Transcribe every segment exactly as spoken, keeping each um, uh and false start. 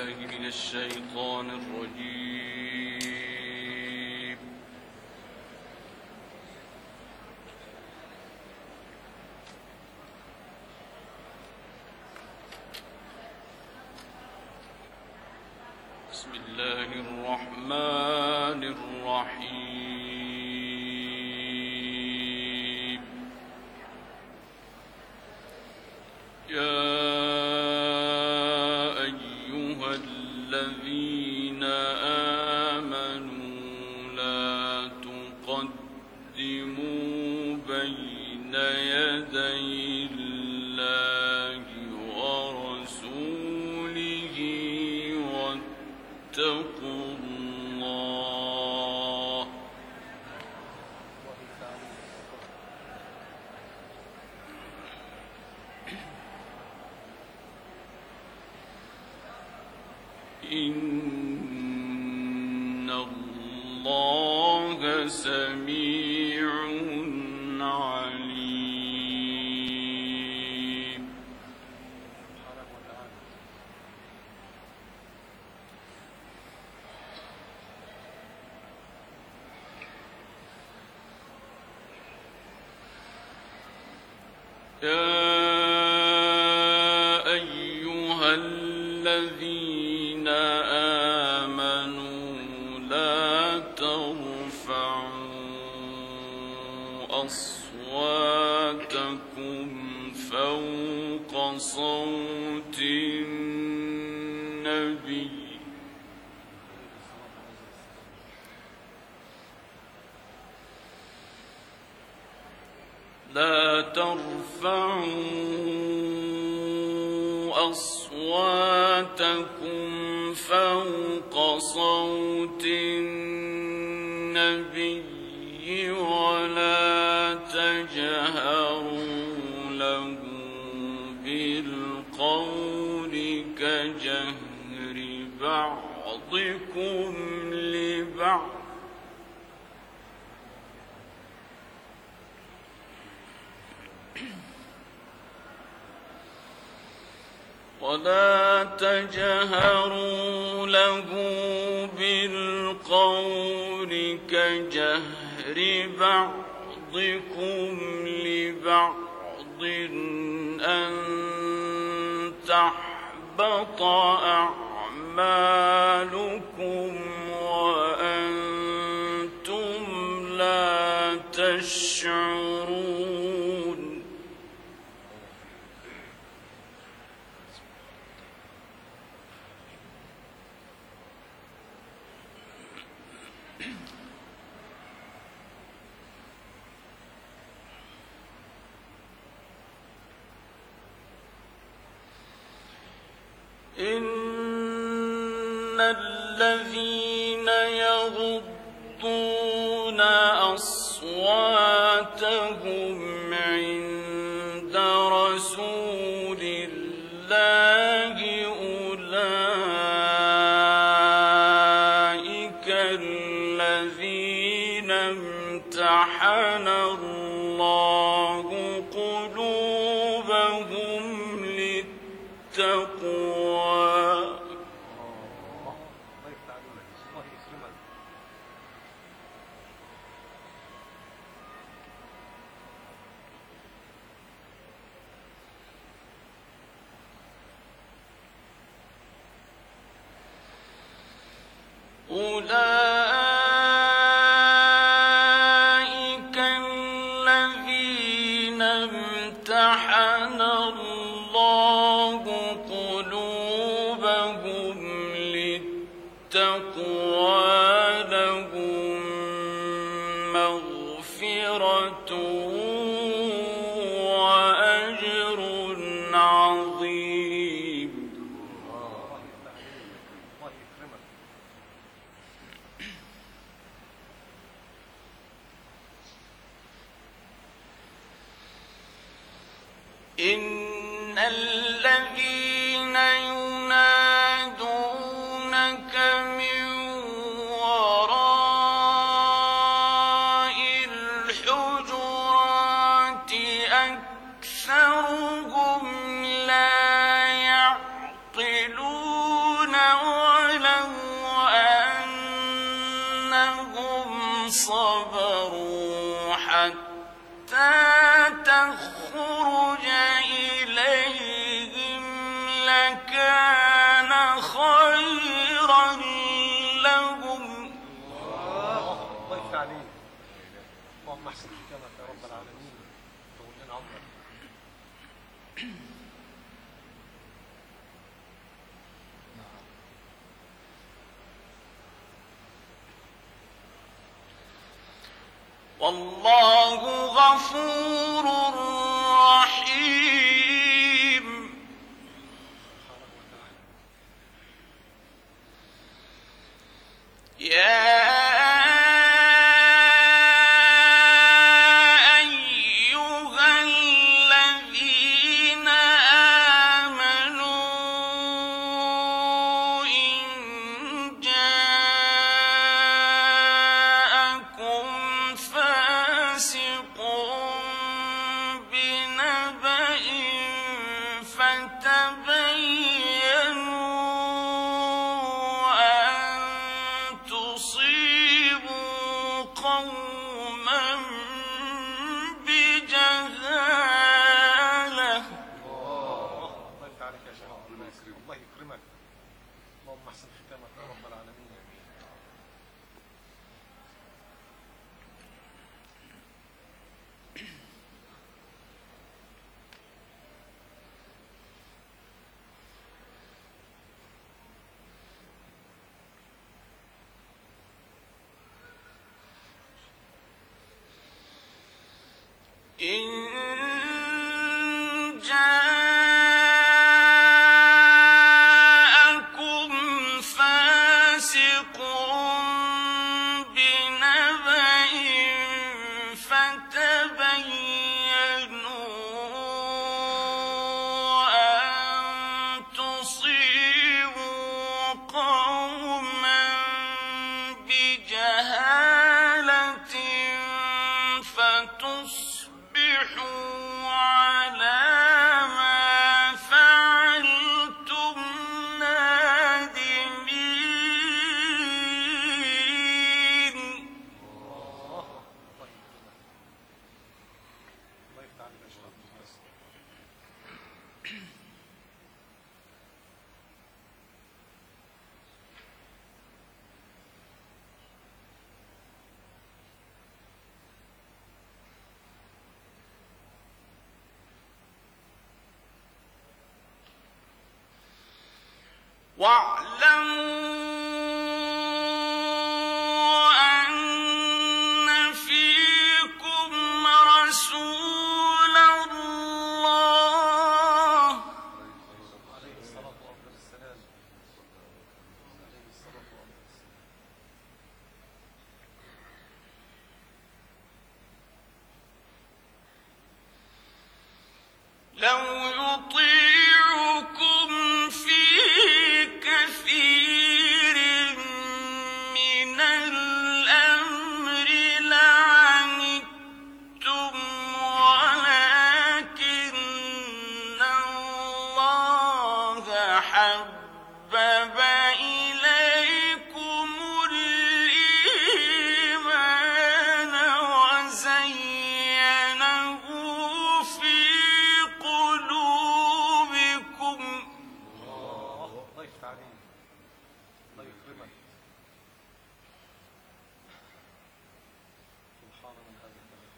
بالله من الشيطان الرجيم. بسم الله الرحمن الرحيم. يا أيها الذين آمنوا لا تقدموا بين يدي الله ورسوله واتقوا الله إن الله سميع عليم. يا أيها الذين آمنوا لا ترفعوا أصواتكم فوق صوت النبي لا ترفعوا أصواتكم فوق صوت النبي ولا تجهروا له بالقول كجهر بعضكم لبعض ولا تجهروا له بالقول كجهر بعضكم لبعض أن تحبط أعمالكم وأنتم لا تشعرون. إن الذين يغضون أصواتهم عند رسول الله أولئك الذين امتحن الله قلوبهم للتقوى. أولئك الذين امتحن الله قلوبهم للتقوى لهم مغفرة وأجر عظيم. إن الذين ينادونك من وراء الحجرات أكثرهم لا يعقلون لكان خيرا لهم. الله يفتح عليك. اللهم احسن حكمك يا رب العالمين. طول لنا عمرك. والله غفور رحيم. يا إن جاءكم فاسق بنبأ فتبينوا أن تصيبوا قوما بجهالة فتصبحوا على ما فعلتم نادمين. الله يفتح عليك يا شباب. واعلموا أن فيكم رسول الله عليه الصلاة والسلام. عليه الصلاة والسلام. لو يطيعكم في كثير من الأمر لعنتم ولكن الله حبب إليكم الإيمان وزينه في قلوبكم. الله يفتح عليك. الله يكرمك. سبحان من هذا الكلام.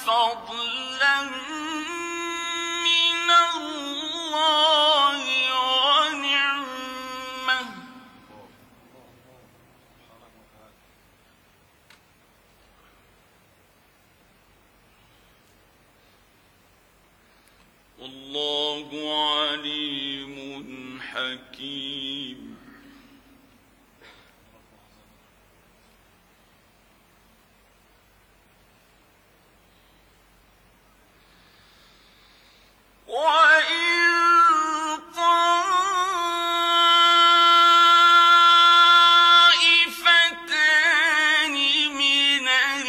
فضلا من الله ونعمة والله عليم حكيم. وَإِن طَائِفَتَانِ مِنَ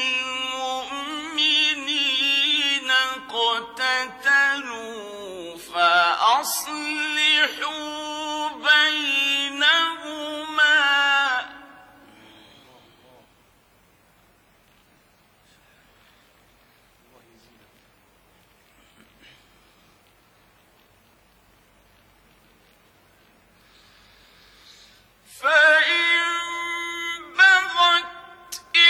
الْمُؤْمِنِينَ اقْتَتَلُوا فَأَصْلِحُوا بَيْنَهُمَا فَإِن بَغَتْ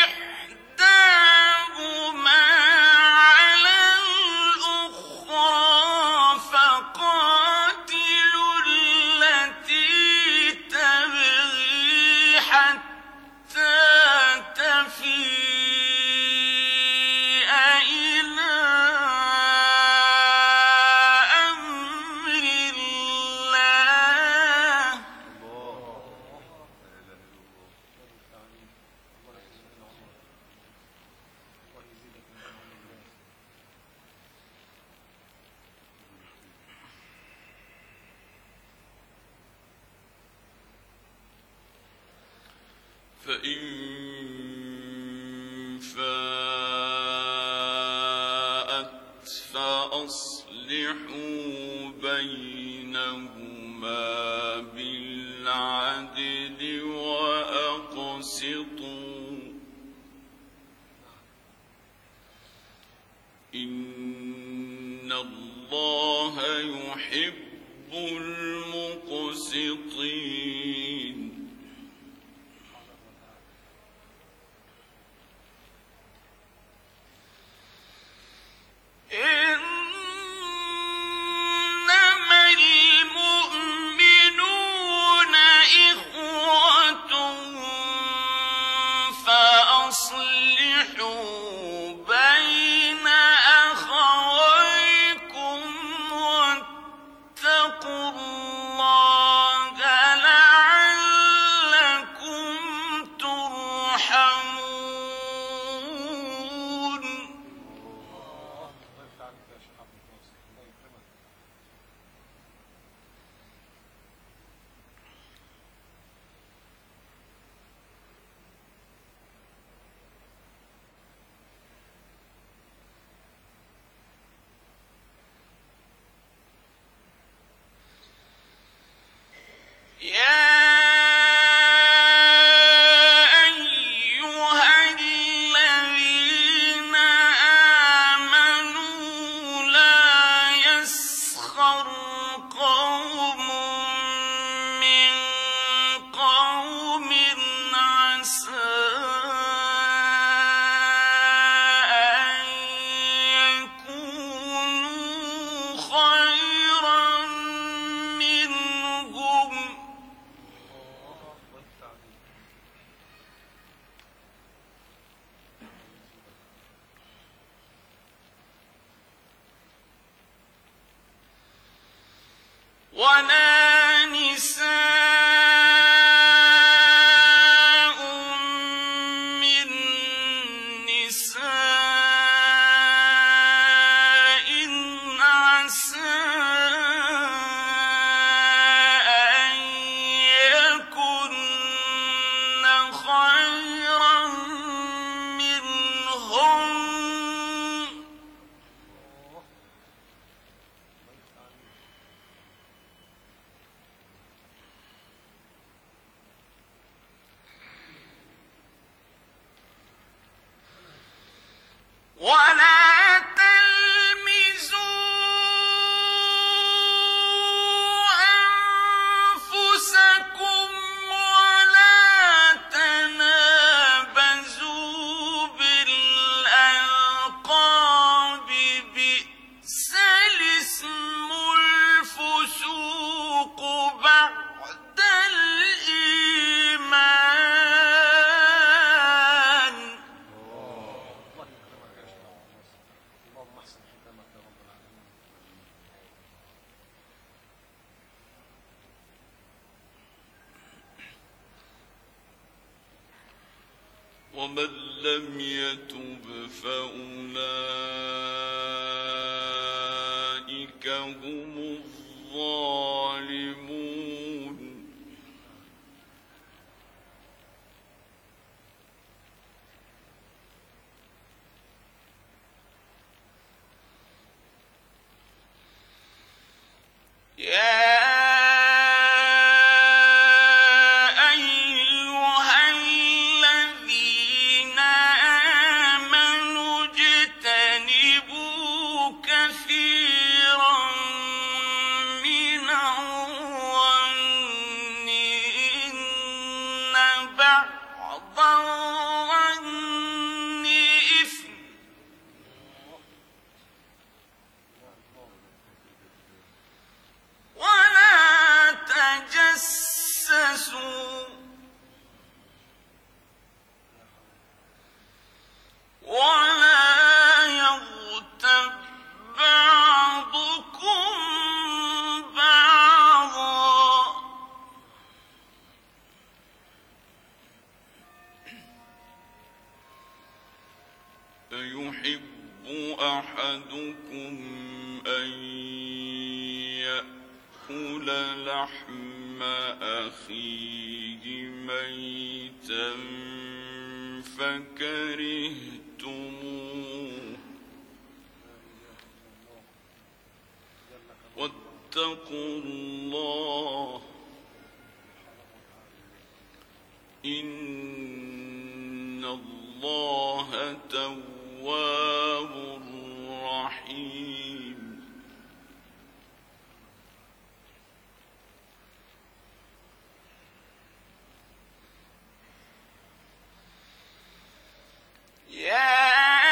إِحْدَاهُمَا عَلَى الْأُخْرَىٰ فَقَاتِلُوا الَّتِي تَبْغِي حَتَّىٰ تَفِيءَ إِلَىٰ أَمْرِ اللَّهِ فَإِن فَاءَتْ فَأَصْلِحُوا بَيْنَهُمَا بِالْعَدْلِ وَأَقْسِطُوا إِنَّ اللَّهَ يُحِبُّ الْمُقْسِطِينَ. إِنَّمَا الْمُؤْمِنُونَ إِخْوَةٌ فَأَصْلِحُوا بَيْنَ أَخَوَيْكُمْ وَاتَّقُوا اللَّهَ ومن لم يتب فأولئك هم الظالمون يا أيحب أحدكم أن يأكل لحم أخيه ميتا فكرهتموه واتقوا الله إن الله تواب رحيم يا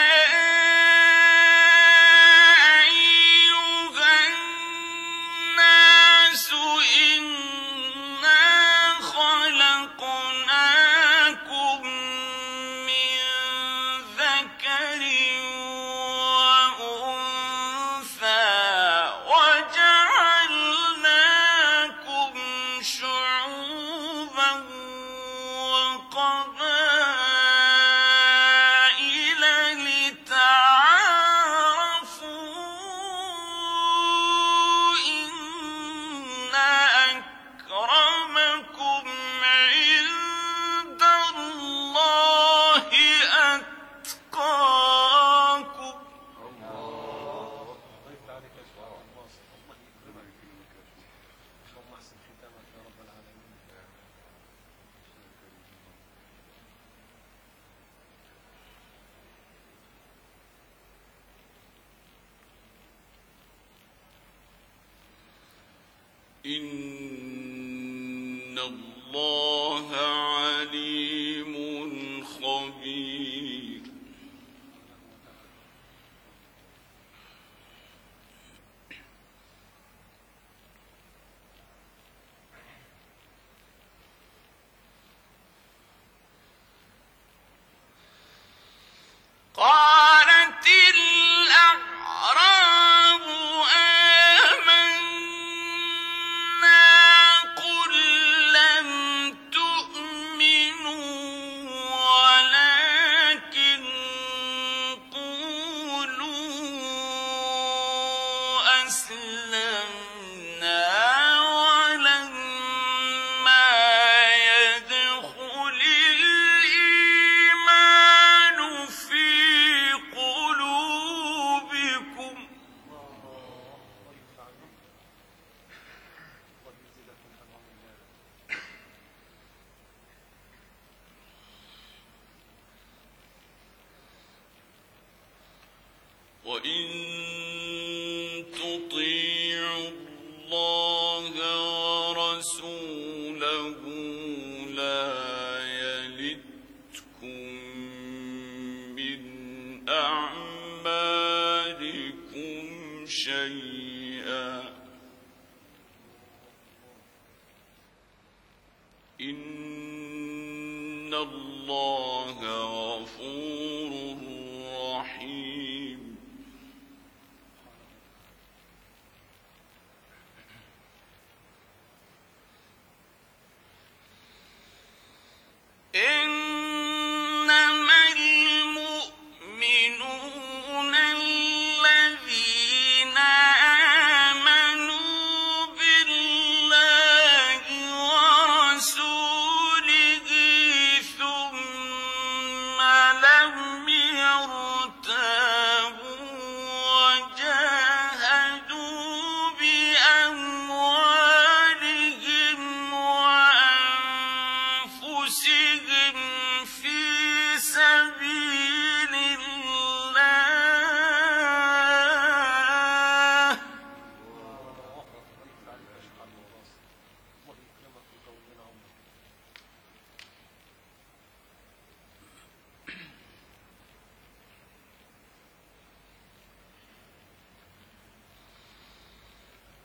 إن الله عليم خبير قالت الأعراب قل لم تؤمنوا ولكن قولوا أسلمنا ولما يدخل الإيمان في قلوبكم وإن تطيعوا الله ورسوله لا يلتكم من أعمالكم شيئا إن الله غفور رحيم إنما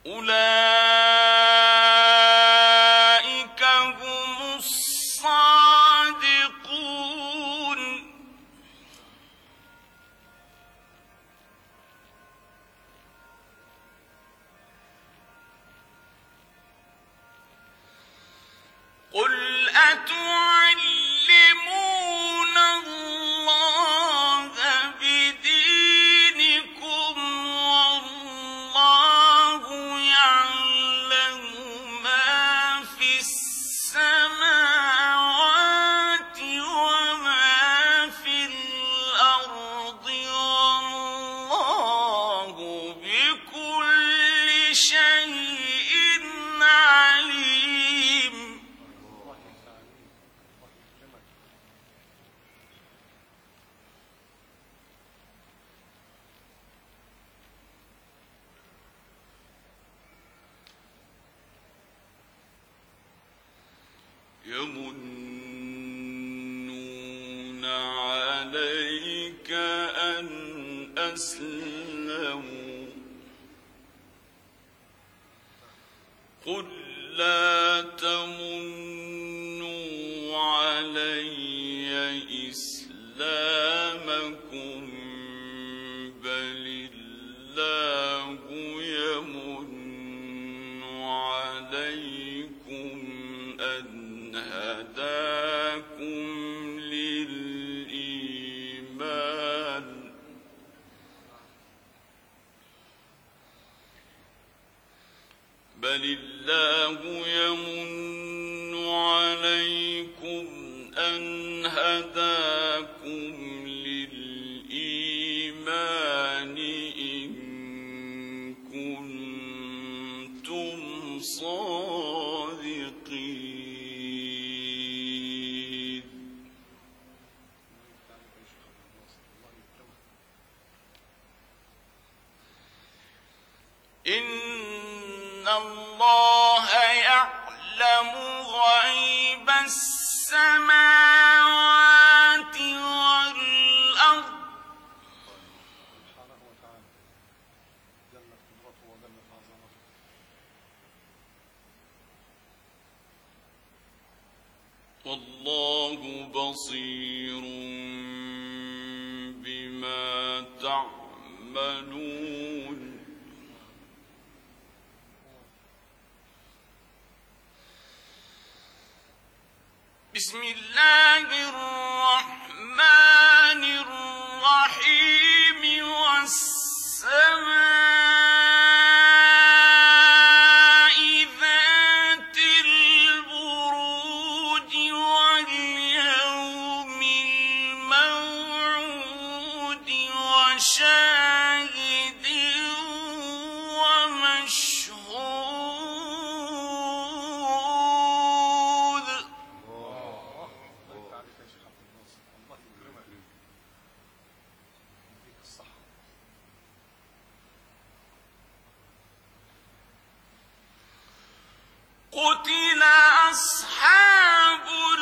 أولئك هم الصادقون قل أتعلمون الله بدينكم والله يعلم ما في السماوات وما في الأرض والله بكل شيء عليم يمنون عليك أن أسلموا قل لا تمنوا علي إسلامكم بل الله يمن عليكم أن هداكم للإيمان بل الله يمن عليكم أن هداكم للإيمان إن كنتم صادقين إن الله يعلم غيب السماوات والأرض سبحانه وتعالى جلت قدرته وجلت عظمته. والله بصير بما تعملون بسم الله الرحمن الرحيم والسماء ذات البروج واليوم الموعود وشاهد ومشهود الله عليك يا شيخ عبد الناصر، الله يكرمك يديك الصحة. قتل أصحاب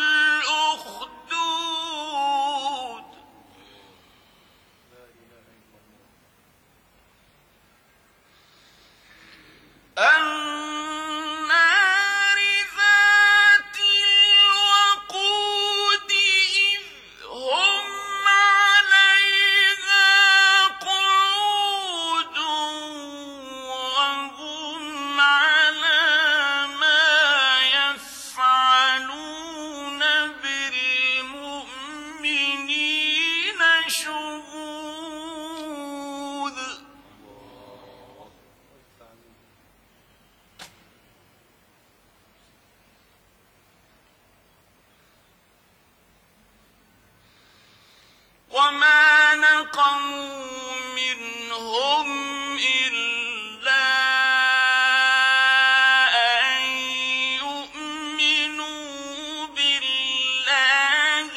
الأخدود لا إله إلا الله. النار ذات الوقود إذ هم عليها قعود وهم على ما يفعلون بالمؤمنين شهود وما نقموا منهم إلا أن يؤمنوا بالله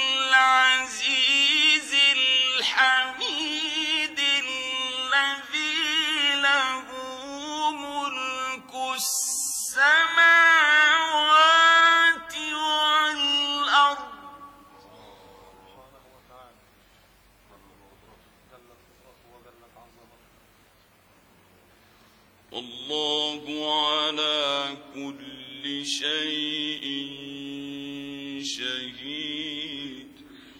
العزيز الحميد الذي له ملك السماوات والأرض سبحانه وتعالى جلت والله على كل شيء شهيد.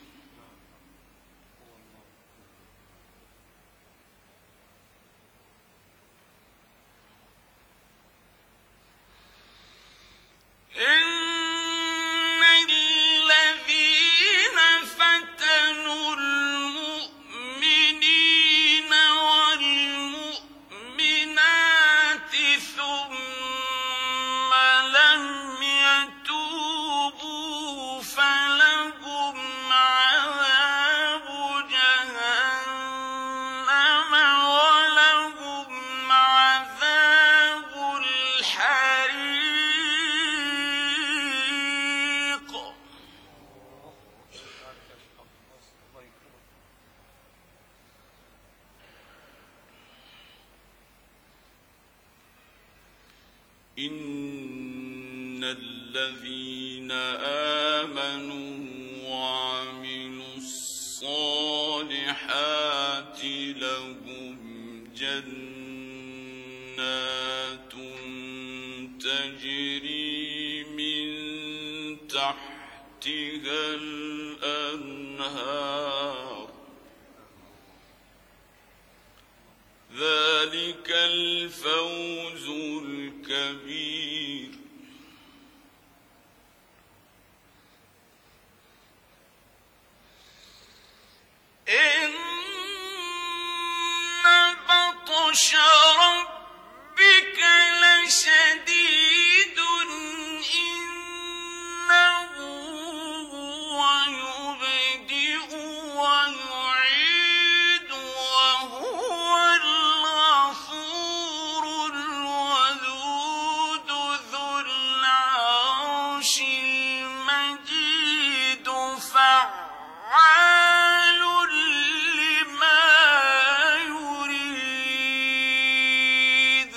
إن الذين فتنوا المؤمنين والمؤمنات ثم لم يتوبوا فلهم عذاب جهنم ولهم عذاب الحريق. إن الذين آمنوا وعملوا الصالحات لهم جنات تجري من تحتها الأنهار ذلك الفوز الكبير. إن بطش ربك لشديد إنه هو يبدئ ويعيد وهو الغفور الودود ذو العرش المجيد فعال لما يريد.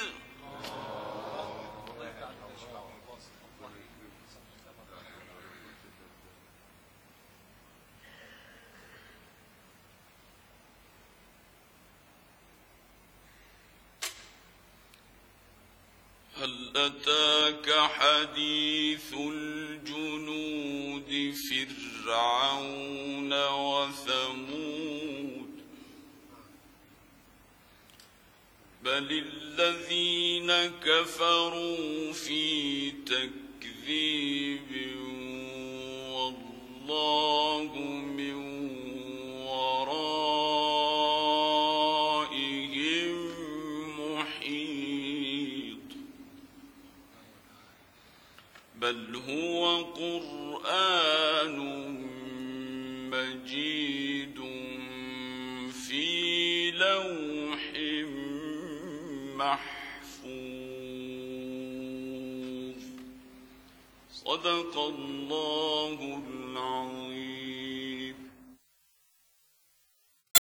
هل أتاك حديث الجنود فرعون وثمود بل الذين كفروا في تكذيب والله من ورائهم محيط. بل هو قرآن مجيد في لوح محفوظ. صدق الله